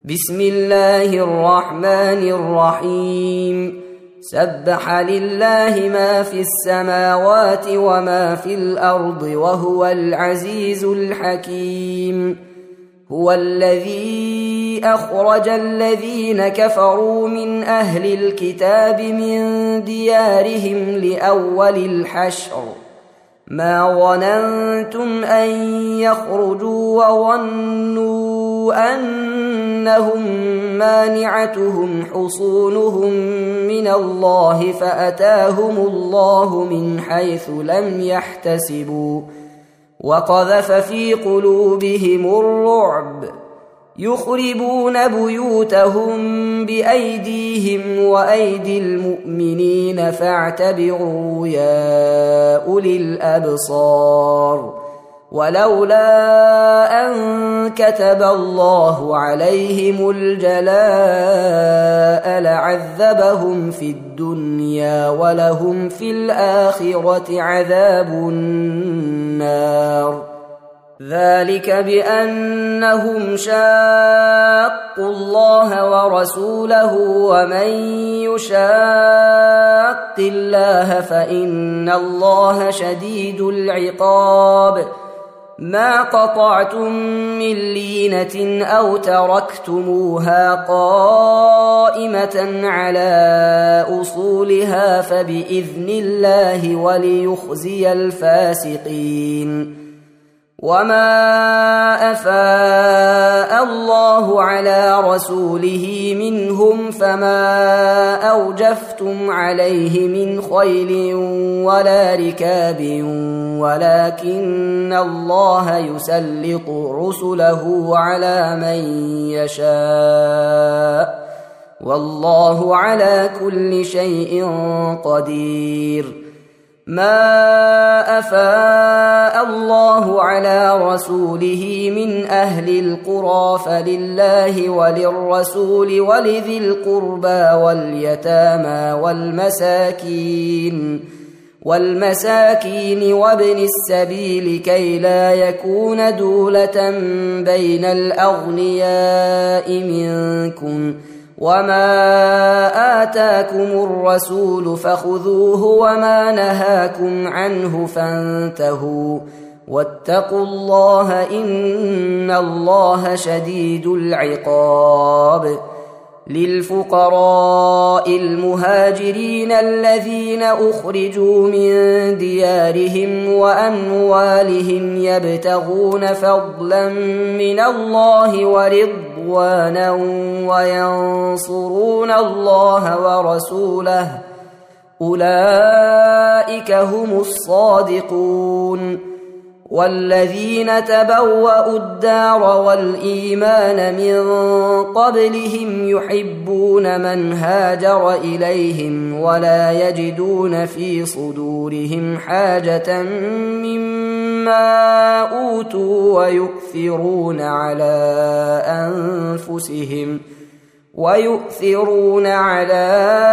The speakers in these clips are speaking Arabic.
بسم الله الرحمن الرحيم. سبح لله ما في السماوات وما في الأرض وهو العزيز الحكيم. هو الذي أخرج الذين كفروا من أهل الكتاب من ديارهم لأول الحشر ما ظننتم أن يخرجوا وظنوا أنهم مانعتهم حصونهم من الله فأتاهم الله من حيث لم يحتسبوا وقذف في قلوبهم الرعب يخربون بيوتهم بأيديهم وأيدي المؤمنين فاعتبروا يا أولي الأبصار. ولولا أن كتب الله عليهم الجلاء لعذبهم في الدنيا ولهم في الآخرة عذاب النار. ذلك بأنهم شاقوا الله ورسوله ومن يشاق الله فإن الله شديد العقاب. ما قطعتم من لينة أو تركتموها قائمة على أصولها فبإذن الله وليخزي الفاسقين. وما أفاء الله على رسوله منهم فما أوجفتم عليه من خيل ولا ركاب ولكن الله يسلط رسله على من يشاء والله على كل شيء قدير. ما أفاء الله على رسوله من أهل القرى فلله وللرسول ولذي القربى واليتامى والمساكين وابن السبيل كي لا يكون دولة بين الأغنياء منكم. وما آتاكم الرسول فخذوه وما نهاكم عنه فانتهوا واتقوا الله إن الله شديد العقاب. للفقراء المهاجرين الذين أخرجوا من ديارهم وأموالهم يبتغون فضلا من الله ورضوانا وينصرون الله ورسوله أولئك هم الصادقون. والذين تبوأوا الدار والإيمان من قبلهم يحبون من هاجر إليهم ولا يجدون في صدورهم حاجة مما أوتوا ويؤثرون على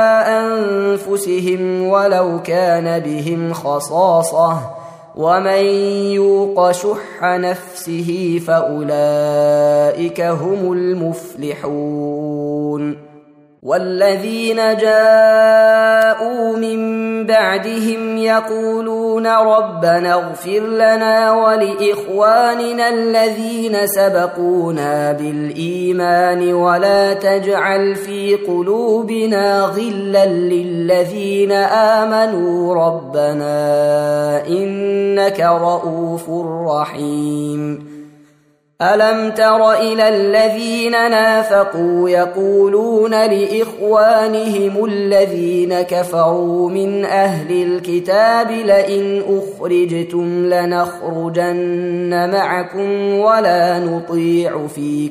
أنفسهم ولو كان بهم خصاصة ومن يوق شح نفسه فأولئك هم المفلحون. والذين جاءوا من بعدهم يقولون ربنا اغفر لنا ولإخواننا الذين سبقونا بالإيمان ولا تجعل في قلوبنا غلا للذين آمنوا ربنا إنك رؤوف رحيم. ألم تر إلى الذين نافقوا يقولون لإخوانهم الذين كفروا من أهل الكتاب لئن أخرجتم لنخرجن معكم ولا نطيع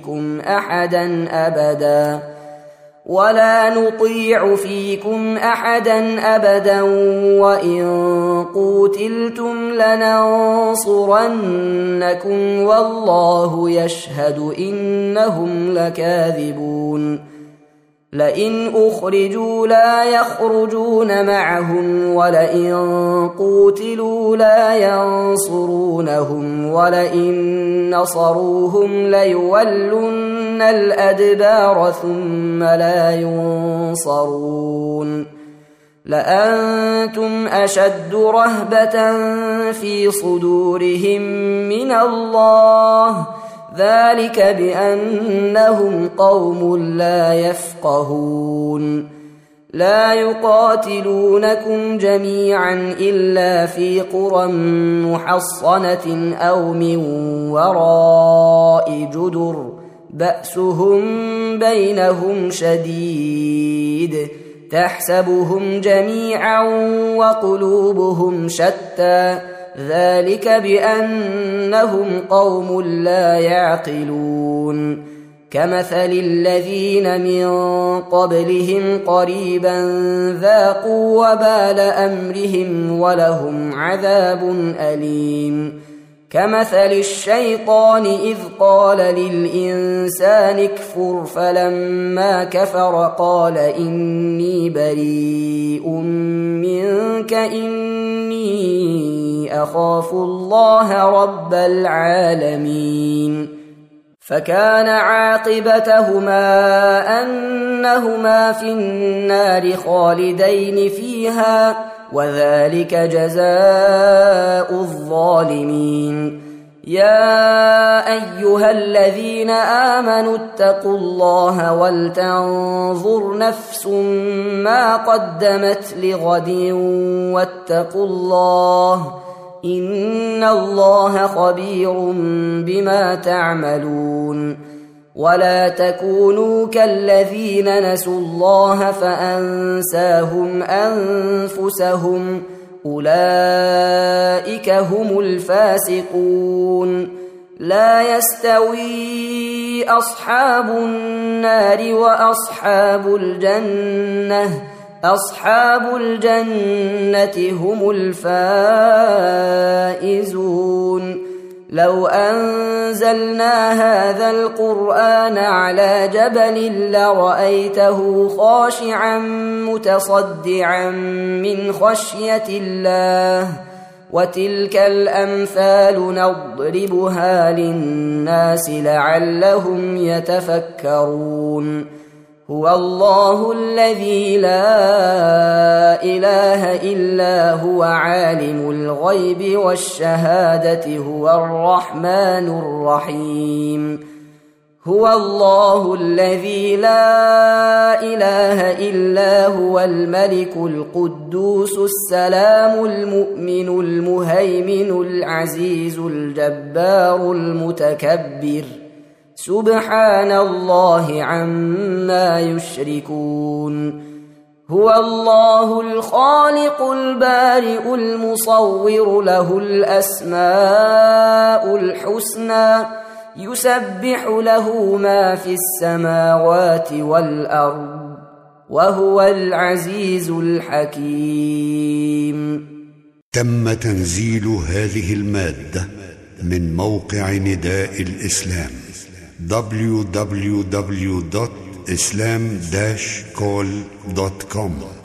فيكم أحدا أبدا وإن قوتلتم لننصرنكم والله يشهد إنهم لكاذبون. لئن أخرجوا لا يخرجون معهم ولئن قوتلوا لا ينصرونهم ولئن نصروهم ليولن الأدبار ثم لا ينصرون لأنتم أشد رهبة في صدورهم من الله ذلك بأنهم قوم لا يفقهون لا يقاتلونكم جميعا إلا في قرى محصنة أو من وراء جدر بأسهم بينهم شديد تحسبهم جميعا وقلوبهم شتى ذلك بأنهم قوم لا يعقلون كمثل الذين من قبلهم قريبا ذاقوا وبال أمرهم ولهم عذاب أليم كمثل الشيطان إذ قال للإنسان اكفر فلما كفر قال إني بريء منك إني أخاف الله رب العالمين فكان عاقبتهما أنهما في النار خالدين فيها وذلك جزاء الظالمين يا أيها الذين آمنوا اتقوا الله ولتنظر نفس ما قدمت لغد واتقوا الله إن الله خبير بما تعملون ولا تكونوا كالذين نسوا الله فأنساهم أنفسهم أولئك هم الفاسقون لا يستوي أصحاب النار وأصحاب الجنة أصحاب الجنة هم الفائزون لو أنزلنا هذا القرآن على جبل لرأيته خاشعا متصدعا من خشية الله وتلك الأمثال نضربها للناس لعلهم يتفكرون هو الله الذي لا إله إلا هو عالم الغيب والشهادة هو الرحمن الرحيم هو الله الذي لا إله إلا هو الملك القدوس السلام المؤمن المهيمن العزيز الجبار المتكبر سبحان الله عما يشركون هو الله الخالق البارئ المصور له الأسماء الحسنى يسبح له ما في السماوات والأرض وهو العزيز الحكيم. تم تنزيل هذه المادة من موقع نداء الإسلام www.islam-call.com